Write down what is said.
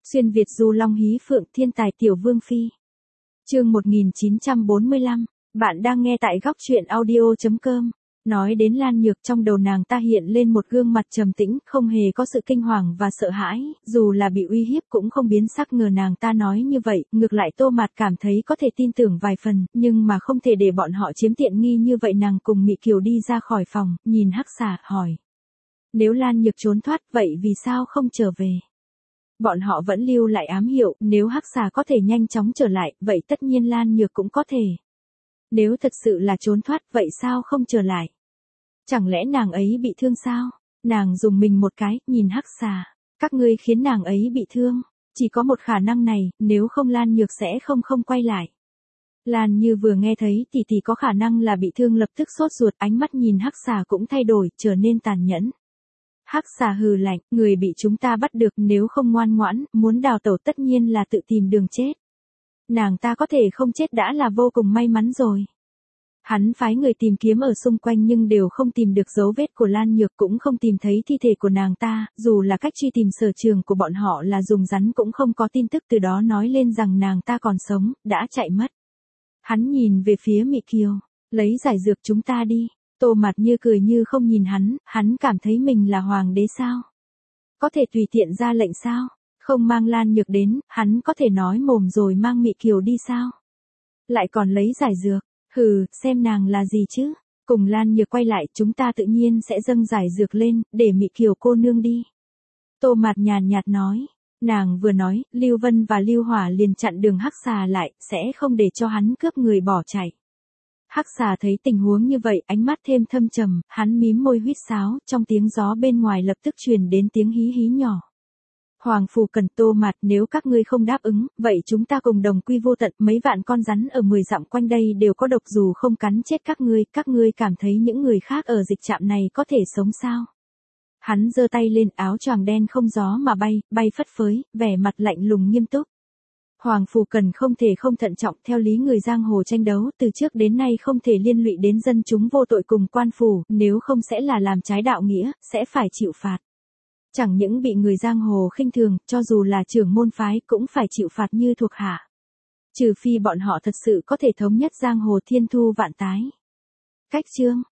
Xuyên Việt du long hí phượng thiên tài tiểu vương phi. Chương 1945, bạn đang nghe tại góc truyện audio.com. Nói đến Lan Nhược, trong đầu nàng ta hiện lên một gương mặt trầm tĩnh, không hề có sự kinh hoàng và sợ hãi, dù là bị uy hiếp cũng không biến sắc. Ngờ nàng ta nói như vậy, ngược lại Tô Mạt cảm thấy có thể tin tưởng vài phần, nhưng mà không thể để bọn họ chiếm tiện nghi như vậy. Nàng cùng Mị Kiều đi ra khỏi phòng, nhìn Hắc Xà, hỏi. Nếu Lan Nhược trốn thoát, vậy vì sao không trở về? Bọn họ vẫn lưu lại ám hiệu, nếu Hắc Xà có thể nhanh chóng trở lại, vậy tất nhiên Lan Nhược cũng có thể. Nếu thật sự là trốn thoát, vậy sao không trở lại? Chẳng lẽ nàng ấy bị thương sao? Nàng dùng mình một cái, nhìn Hắc Xà. Các ngươi khiến nàng ấy bị thương. Chỉ có một khả năng này, nếu không Lan Nhược sẽ không quay lại. Lan Như vừa nghe thấy tỷ tỷ có khả năng là bị thương lập tức sốt ruột, ánh mắt nhìn Hắc Xà cũng thay đổi, trở nên tàn nhẫn. Hắc Xà hừ lạnh, người bị chúng ta bắt được, nếu không ngoan ngoãn, muốn đào tẩu tất nhiên là tự tìm đường chết. Nàng ta có thể không chết đã là vô cùng may mắn rồi. Hắn phái người tìm kiếm ở xung quanh nhưng đều không tìm được dấu vết của Lan Nhược, cũng không tìm thấy thi thể của nàng ta, dù là cách truy tìm sở trường của bọn họ là dùng rắn cũng không có tin tức từ đó nói lên rằng nàng ta còn sống, đã chạy mất. Hắn nhìn về phía Mị Kiều, lấy giải dược chúng ta đi. Tô Mạt như cười như không nhìn hắn cảm thấy mình là hoàng đế sao? Có thể tùy tiện ra lệnh sao? Không mang Lan Nhược đến, hắn có thể nói mồm rồi mang Mị Kiều đi sao? Lại còn lấy giải dược, hừ, xem nàng là gì chứ? Cùng Lan Nhược quay lại, chúng ta tự nhiên sẽ dâng giải dược lên, để Mị Kiều cô nương đi. Tô Mạt nhàn nhạt nói, nàng vừa nói, Lưu Vân và Lưu Hỏa liền chặn đường Hắc Xà lại, sẽ không để cho hắn cướp người bỏ chạy. Hắc Xà thấy tình huống như vậy, ánh mắt thêm thâm trầm, hắn mím môi huýt sáo, trong tiếng gió bên ngoài lập tức truyền đến tiếng hí hí nhỏ. Hoàng Phủ Cần, Tô Mạt, nếu các ngươi không đáp ứng, vậy chúng ta cùng đồng quy vô tận. Mấy vạn con rắn ở 10 dặm quanh đây đều có độc, dù không cắn chết các ngươi cảm thấy những người khác ở dịch trạm này có thể sống sao? Hắn giơ tay lên, áo choàng đen không gió mà bay phất phới, vẻ mặt lạnh lùng nghiêm túc. Hoàng Phủ Cần không thể không thận trọng, theo lý người giang hồ tranh đấu, từ trước đến nay không thể liên lụy đến dân chúng vô tội cùng quan phủ, nếu không sẽ là làm trái đạo nghĩa, sẽ phải chịu phạt. Chẳng những bị người giang hồ khinh thường, cho dù là trưởng môn phái cũng phải chịu phạt như thuộc hạ. Trừ phi bọn họ thật sự có thể thống nhất giang hồ thiên thu vạn tái. Cách chương